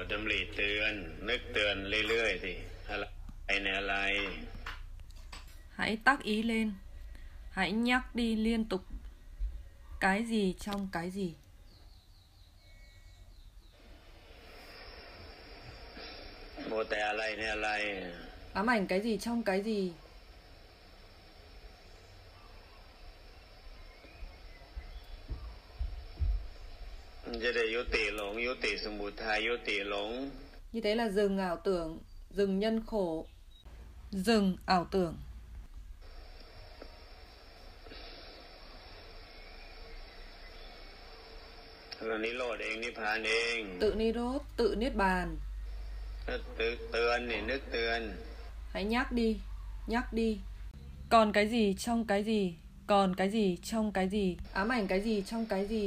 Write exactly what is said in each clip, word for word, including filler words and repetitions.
ดำริเตือนนึกเตือนเรื่อยๆสิอะไรในอะไร Hãy tác ý lên. Hãy nhắc đi liên tục. Cái gì trong cái gì. โมแต่อะไรในอะไร Ám ảnh cái gì trong cái gì. มันจะได้ยุติหลงยุติสมุทัยยุติหลง Như thế là dừng ảo tưởng, dừng nhân khổ, dừng ảo tưởng. แล้วนิโรธเองนิพพานเอง Tự ni rốt, tự niết bàn. เตือนนี่นึกเตือน Hãy nhắc đi, nhắc đi. Còn cái gì trong cái gì, còn cái gì trong cái gì. Ám ảnh cái gì trong cái gì.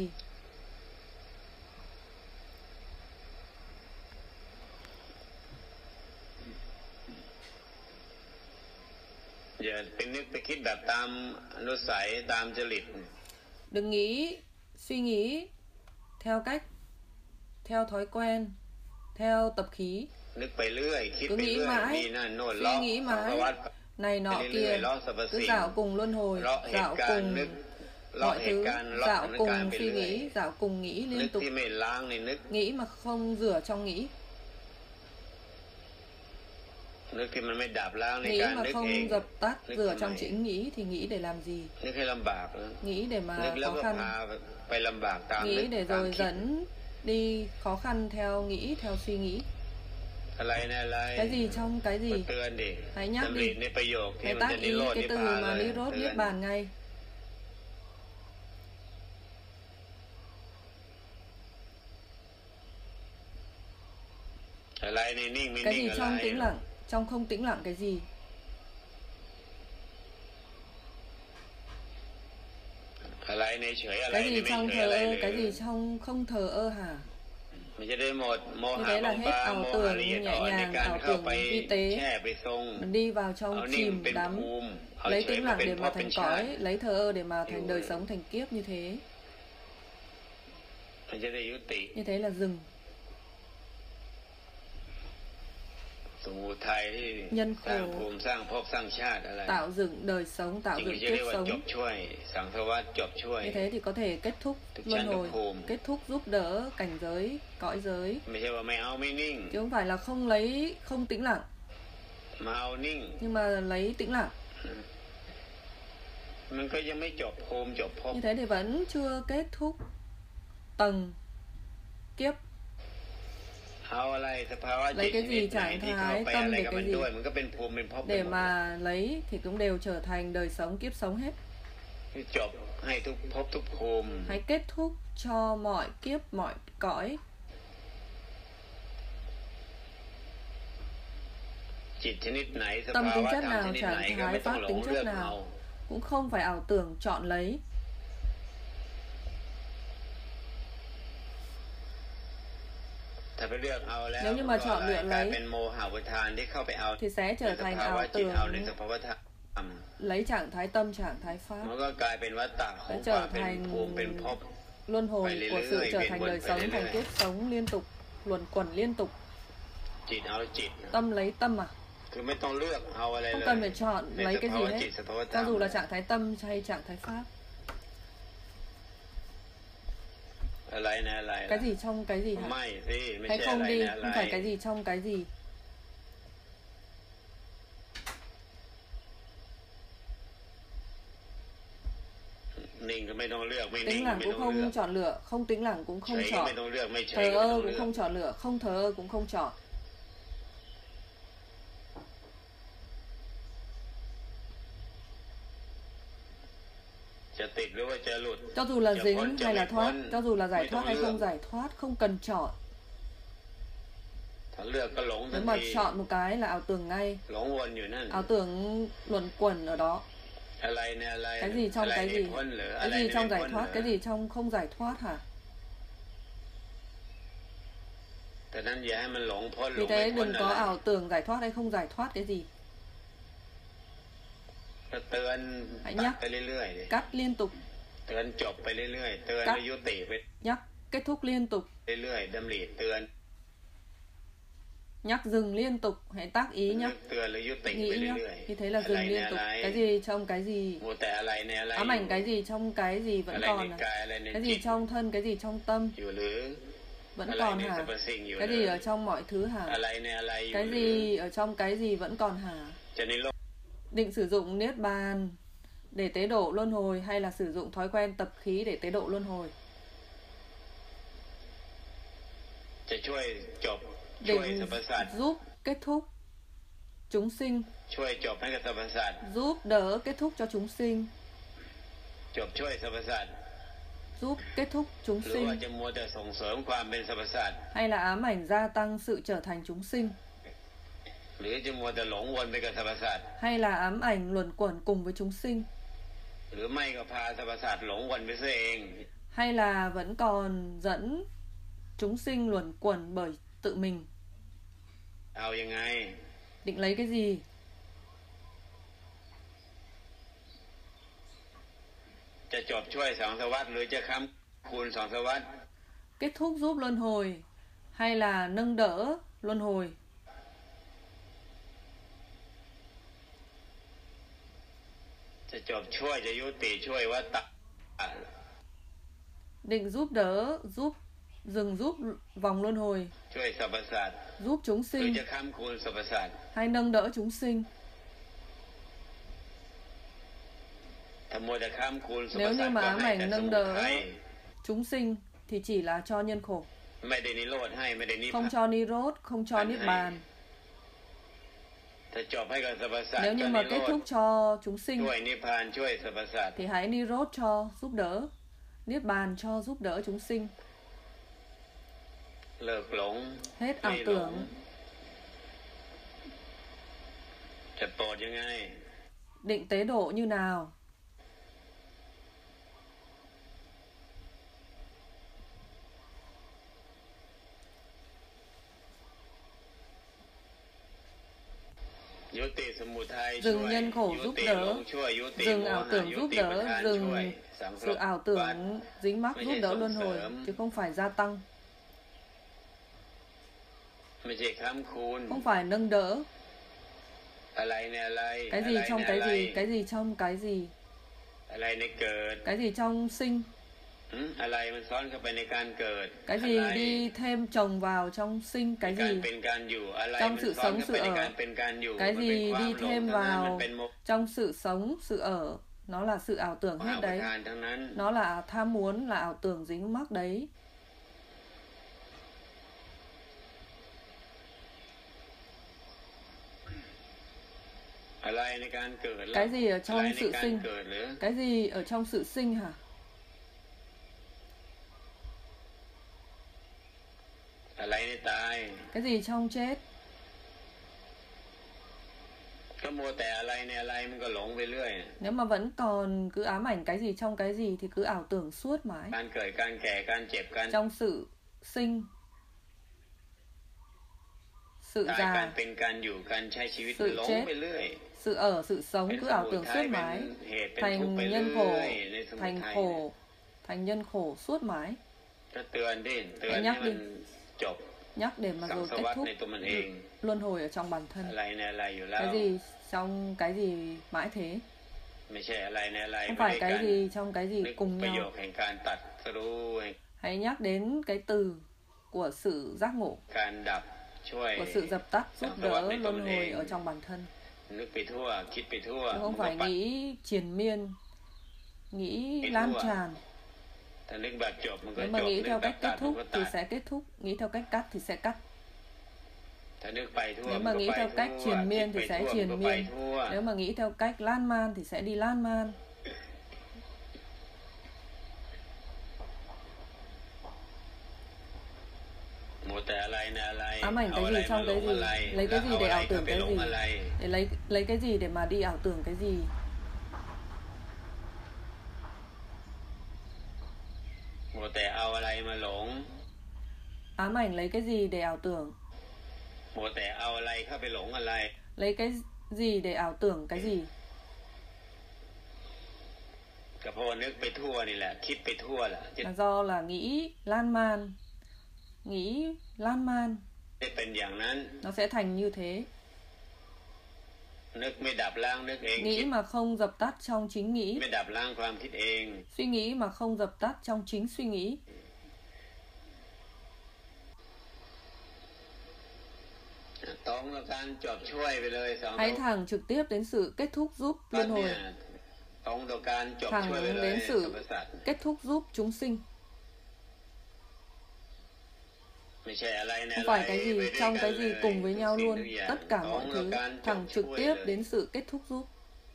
อย่าไปนึกไปคิดแบบตามอนุสัยตามจริต Đừng nghĩ, suy nghĩ theo cách, theo thói quen, theo tập khí. นึกไปเรื่อยคิด Cứ ไป nghĩ เรื่อย mãi, มีนั่นโน่น suy ล้อ nghĩ สังสาร mãi, วัฏ này nọ ไปเรื่อย kia. ๆล้อสรรพ Cứ สิ่ง dạo cùng luân hồi, ล้อเห dạo ตุการณ์ cùng นึกล้อ mọi เหตุ thứ, การณ์ล้อ dạo สถานการณ์ cùng ไป suy เรื่อย nghĩ, dạo cùng nghĩ นึ liên ก tục. ที่ไม่ล้างนี่นึก Nghĩ mà không rửa trong nghĩ. นึกที่มันไม่ดับล้างใน Nghĩ การ mà นึกเอง không dập tắt, นึก rửa ทำไม trong chính nghĩ thì nghĩ để làm gì. นึกให้ลำบากนะ Nghĩ để นึ mà กแล้ว khó ก็พา khăn. ไปลำบากตามนึ Nghĩ ก để ตาม rồi คิด dẫn đi khó khăn theo nghĩ, theo suy nghĩ. อะไรในอะไร Cái gì trong cái ก็ gì. เตือนดิ Hãy nhắc ดำริ đi. ในประโยคที่ Hãy มันจะ tác นิ ý โรธ cái นิพ từ พานเล mà ย ni rốt เตือ niết น bàn ngay. อะไรในนิ่งไม่ Cái นิ่ง gì อะไร trong tĩnh lặng, trong không tĩnh lặng cái gì. อะไรในเฉยอะไร Cái ใน gì ไม่ trong เฉย thờ อะไร ơ, เลย cái gì trong không thờ ơ hả. มันจะได้หมดโม Như หะ thế บา là ง hết บาง ảo โมหะ tưởng ละเอียด nhẹ อ่อนใน nhàng, การ ảo เข้า tưởng ไป vi tế. แช่ไปทรง Mình đi vào เอา trong นิ่ง chìm เป็น đắm, ภูมิเอา lấy เฉย tĩnh มา lặng เป็น để ภ mà พเป็น thành ชาติ cõi, lấy thờ ơ để mà thành đời sống, thành kiếp như thế. มันจะได้ยุติ Như thế là dừng. สมุทัยที่ Nhân สร้าง khổ, ภูมิสร้างภพสร้างชาติอะไร tạo dựng đời sống, tạo จึง dựng จะเรีย kiếp กว่าจบ sống. ช่วยสังสารวัฏจบช่วย Như thế thì có thể kết thúc Thực luân trạng được hồi, hồn. kết thúc giúp đỡ cảnh giới, cõi giới. ไม่ใช่ว่าไม่เอาไม่นิ่ง Chứ không phải là không lấy, không tĩnh lặng, มาเอานิ่ง nhưng mà lấy tĩnh lặng. มันก็ยังไม่จบภูมิจบภพ Như thế thì vẫn chưa kết thúc tầng kiếp. เอาอะไรสภาวะจิต Lấy cái ชนิ gì ดไหน trạng ที่เข้า thái ไป tâm อะไร để กับ cái มัน gì. ด้วยมันก็เป็นภูมิเป็นภพไป Để หมด mà lấy thì cũng đều trở thành đời sống, kiếp sống hết. จบให้ทุกภพทุกภูมิ Hãy kết thúc cho mọi kiếp, mọi cõi. จิตชนิดไหนส Tâm ภา tính วะ chất ธรรม nào, ชนิดไหน trạng ก็ไม่ thái ต้อง pháp หลง tính เลือ chất กเอา nào cũng không phải ảo tưởng chọn lấy. ถ้าไปเลือกเอาแล้ว Nếu như mà chọn lựa กลาย lấy เป็นโมหะอุทานที่เข้าไปเอา thì sẽ ใน trở ส thành ภาวะ ảo จิตเอาใน tưởng สภาวะธรรม lấy trạng thái tâm, trạng thái มัน pháp. ก็กลายเป็นวัฏฏะของ Sẽ ความ trở เป็นภูมิ thành เป็นภพ luân hồi Phải của sự lưỡi, trở biên thành quẩn, đời phải sống, lưỡi. thành kiếp sống liên tục, luẩn quẩn liên tục. จิตเอาจิต Tâm lấy tâm à? คือไม่ต้องเลือกเอาอะไร Không เลย cần phải chọn ใน lấy ส cái ภา gì วะจิต hết. สภาวะธรร Cho ม dù là trạng thái tâm hay trạng thái pháp. อะไรนะอะไร Cái gì trong cái gì hả? ไม่สิไม่ Hay ใช่อะ không ไร đi, นะอะไร không phải cái gì trong cái gì. นิ่งก็ไม่ต้องเลือกไม่นิ่ง Tĩnh ก็ lặng ไม่ cũng ต้องเลือก không chọn lựa, không tĩnh lặng cũng เฉ không ยก็ chọn. ไม่ต้องเลือกไม่เฉย Thờ ก็ไม่ ơ ต้อง cũng เลือก không chọn lựa, không thờ ơ cũng không chọn. จะติดหรือว่าจะหลุด Cho dù là จะพ้น dính จะ hay ไม่ là พ้น thoát, cho dù là ไม่ giải ต้อง thoát hay เลือก không giải thoát, không cần chọn. ถ้าเลือกก็หลงทัน Nếu mà ที chọn một cái là ảo tưởng ngay. หลงวนอยู่นั่น Ảo tưởng luẩn quẩn ở đó. อะไรเนี่ยอะไร Cái gì อะ trong ไร cái ใน gì? พ้นหรืออะ Cái ไร gì ใน trong ไม่ giải พ้นเหร thoát, อ cái gì trong không giải thoát hả? แต่นั้นอย่าให้มันหลงพ้นหล Vì งไม่ thế พ้น đừng อะ có ไร ảo tưởng giải thoát hay không giải thoát cái gì. ก็เตือน Hãy ตัด nhắc, ไปเรื่อยๆดิ cắt liên tục, เตือนจบไปเรื่อยๆเตือน Cắt. แล้วยุติไป nhắc, kết thúc liên tục. เรื่อยๆดำริเตือน Nhắc dừng liên tục, hãy tác ý nhắc. นึกเตือนหรือยุติ Nghĩ ไป nhắc, เรื่อย như thế ๆ là อะไร dừng ใน liên อะ tục. ไร Cái gì trong cái gì? มัวแต่อะไรในอะไร Ám อยู่ ảnh cái gì trong cái gì อะ vẫn ไรใน còn à? กายอะไรใน Cái จิ gì ต trong thân, cái gì trong tâm อยู่หรือ vẫn อะไร còn ในสร hả? รพสิ่งอยู่ Cái หรื gì อ ở trong mọi thứ อะ hả? ไรในอะไรอยู่ Cái หรือ gì ở trong cái gì vẫn còn hả? จะนิโรธ Định sử dụng niết bàn để tế độ luân hồi hay là sử dụng thói quen tập khí để tế độ luân hồi? จะช่วยจบช่วย Định สรรพสัตว์ giúp kết thúc chúng sinh, ช่วยจบให้กับสรรพสัตว์ giúp đỡ kết thúc cho chúng sinh, จบช่วยสรรพสัตว์ giúp kết thúc chúng หรือว่า sinh จะมัวแต่ส่งเสริมความเป็นสรรพสัตว์ hay là ám ảnh gia tăng sự trở thành chúng sinh หรือจะมัวแต่หลงวนไปกับสรรพสัตว์ hay là ám ảnh luẩn quẩn cùng với chúng sinh หรือไม่ก็พาสรรพสัตว์หลงวนไปซะเอง hay là vẫn còn dẫn chúng sinh luẩn quẩn bởi tự mình. เอายังไง Định lấy cái gì? จะจบช่วยสองสวัสดิ์หรือจะค้ำคูณสองสวัสดิ์ Kết thúc giúp luân hồi hay là nâng đỡ luân hồi? จะจบช่วยจะยุติช่วยวัฏฏะ Định giúp đỡ, giúp dừng giúp vòng luân hồi, ช่วยสรรพสัตว์ giúp chúng หรือ sinh จะค้ำคูณสรรพสัตว์ hay nâng đỡ chúng sinh. ถ้ามัวแต่ค้ำคูณสรรพ Nếu สั như ตว์ mà ก็ ám ให้แต่ ảnh ส nâng มุ đỡ ทัย chúng sinh thì chỉ là cho nhân khổ, ไม่ได้นิโรธให้ไม่ได้นิพพา không น cho ni rốt, không cho niết bàn. ถ้าจบให้กับสรรพสัตว์ Nếu ก็ như นิ mà โร kết ธ thúc cho chúng ช่ sinh วยนิพพานช่วยสรรพสัตว์ thì hãy ni rốt cho giúp đỡ, niết bàn cho giúp đỡ chúng sinh. เลิกหลง Hết ไม่ ảo หลง tưởng. จะโปรดยังไง Định tế độ như nào? ยุติสมุทัย Dừng ช่วย nhân khổ ยุ giúp ติ đỡ, หลงช่วยยุติ dừng โม ảo หะ tưởng ยุ giúp ติ đỡ, ประธาน dừng ช่วยสัง sự สาร ảo วัฏ tưởng dính mắc Mấy giúp cái đỡ sống luân hồi sớm. chứ không phải gia tăng, ไม่ใช่ค้ำคูณ không phải nâng đỡ. อะไรในอะไร Cái อะ gì ไร trong ใน cái อะไร gì, cái gì trong cái gì, อะไรในเกิด cái gì trong sinh, หึอะไรมันซ้อนเข้าไปในการเกิด cái อะไร gì đi thêm chồng vào trong sinh, cái การ gì เป็นการอยู่อะไร trong มัน sự ซ้อน sống เข้า sự ไปใน ở, การเป็นการอยู่ cái มันเป็น gì ความ đi หลง thêm ทั้งนั้นมัน vào เป็นโม trong sự sống sự ở, nó là sự ảo tưởng หะ hết ประ đấy, ทานทั้งนั้น nó là tham muốn, là ảo tưởng dính mắc đấy. อะไรในการเกิดแล้ว Cái gì ở อะไร trong ใน sự การ sinh, เกิดหรือ cái gì ở trong sự sinh hả? อะไรในตาย Cái gì trong chết? ก็มัวแต่อะไรในอะไรมันก็หลงไปเรื่อย Nếu mà vẫn còn cứ ám ảnh cái gì trong cái gì thì cứ ảo tưởng suốt mãi. การเกิดการแก่การเจ็บการ Trong sự sinh, sự ตายการ già, เป็นการอยู่การใช้ชีวิต sự หลง chết, ไปเรื่อย sự ở, sự sống เป็น cứ ส ảo มุ tưởng ทัย suốt เป็น mãi, เหตุเป็นทุกข์ thành ไปเรื่ nhân อย khổ, ในสมุ thành ทัย khổ, thành nhân khổ suốt mãi. ก็เตือนดิเตือน Hãy ให้ nhắc มัน đi, จบ nhắc để mà สัง rồi ส kết วัฏ thúc ในตัวมันเอง luân hồi ở trong bản อะ thân. ไรในอะไรอยู่แล้ว Cái gì trong cái gì mãi thế, ไม่ใช่อะไรในอะไร không ไม่ phải ได้ cái การ gì trong cái gì นึก cùng ประโย nhau. คแห่งการตัดสรู้แห่ง Hãy nhắc đến cái từ của sự giác ngộ, การดับช่วย của sự dập tắt, giúp Sang sawat đỡ này luân tôi hồi liền. ở trong bản thân. นึกไปทั่วคิดไปทั่ว Chứ không มันก็ phải ปัด nghĩ triền miên, nghĩ Cái lan thua à? tràn. ถ้านึกแบบจบมันก็ Nếu จ mà บ nghĩ นึก theo แบบ cách ตั kết ดมัน thúc ก็ thì ตัด sẽ kết thúc, nghĩ theo cách cắt thì sẽ cắt. ถ้านึกไปทั่ว Nếu มั mà นก็ nghĩ ไป theo ทั่ cách ว triền คิด miên ไป thì sẽ ทั่วมัน triền ก็ไป miên. ทั่ว Nếu mà nghĩ theo cách lan man thì sẽ đi lan man. มัวแต่อะไรในอะไร Ám ảnh เอา cái อะไร gì มา trong หล cái งอะไร gì, lấy แล้ว cái gì เอา để อะไร ảo เข้า tưởng ไป cái หลง gì, อะไร để lấy lấy cái gì để mà đi ảo tưởng cái gì. มัวแต่เอาอะไรมาหลง Ám ảnh lấy cái gì để ảo tưởng, มัวแต่เอาอะไรเข้าไปหลงอะไร lấy cái gì để ảo tưởng cái gì. ก็เพราะว่านึกไปทั่วนี่แหละ คิดไปทั่วแหละจะ Là do là nghĩ lan man, nghĩ lan man, ไปจะเป็นอย่างนั้น nó sẽ thành như thế. นึกไม่ดับล้างนึกเอง Nghĩ mà không dập tắt trong chính nghĩ. ไม่ดับล้างความคิดเอง Suy nghĩ mà không dập tắt trong chính suy nghĩ. ตรงกับการจบช่วยไปเลยสอง Hãy thẳng trực tiếp đến sự kết thúc giúp ตอน luân เนี่ hồi. ยตรงต่อการจบ Thẳng ช่วยไปเลย đến สร sự รพสัตว์ kết thúc giúp chúng sinh. ไม่ใช่อะไรใน Không phải cái gì trong cái gì cùng với nhau luôn. Tất cả mọi thứ thẳng trực tiếp đến sự kết thúc giúp.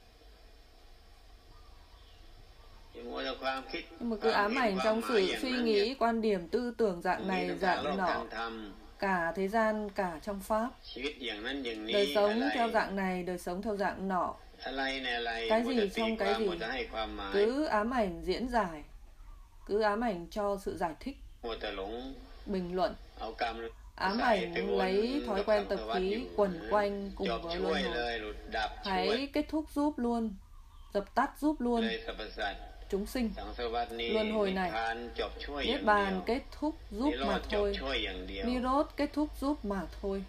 Nhưng mà cứ ám ảnh trong sự suy nghĩ, quan điểm, tư tưởng dạng này, dạng nọ, cả thế gian, cả trong Pháp. Đời sống theo dạng này, đời sống theo dạng nọ. Cái gì trong cái gì, cứ ám ảnh diễn giải, cứ ám ảnh cho sự giải thích, bình luận. Ám ảnh lấy thói quen tập khí quẩn quanh cùng với luân hồi. Hãy kết thúc giúp luôn, dập tắt giúp luôn chúng sinh. Luân hồi này, Niết bàn kết thúc giúp mà thôi, Nirod kết thúc giúp mà thôi.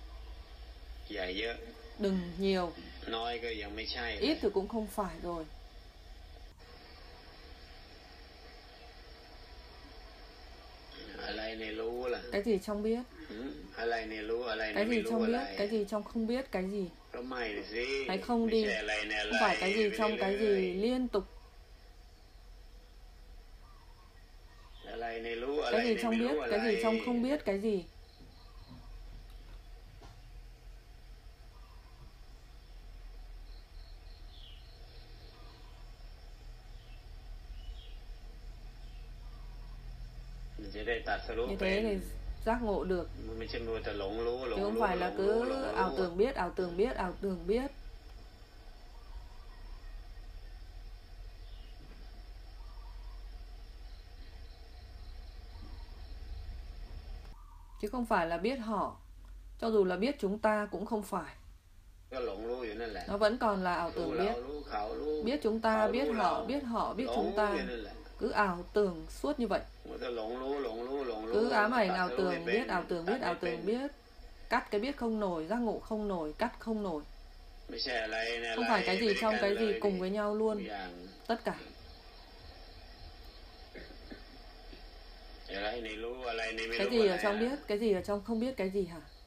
Đừng nhiều, ít thì cũng không phải rồi. Cái gì trong biết, cái gì trong biết, cái gì trong không biết, cái gì. Hãy không đi, không phải cái gì trong cái gì liên tục. Cái gì trong biết, cái gì trong không biết, cái gì. Như thế thì giác ngộ được. Chứ không phải là cứ ảo tưởng biết, ảo tưởng biết, ảo tưởng biết. Chứ không phải là biết họ. Cho dù là biết chúng ta cũng không phải. Nó vẫn còn là ảo tưởng biết. Biết chúng ta, biết họ, biết họ, biết chúng ta. Cứ ảo tưởng suốt như vậy. Cứ ám ảnh ảo tưởng biết, ảo tưởng biết, ảo tưởng biết. Cắt cái biết không nổi, giác ngộ không nổi, cắt không nổi. Không phải cái gì trong cái gì cùng với nhau luôn. Tất cả. Cái gì ở trong biết, cái gì ở trong không biết, cái gì hả?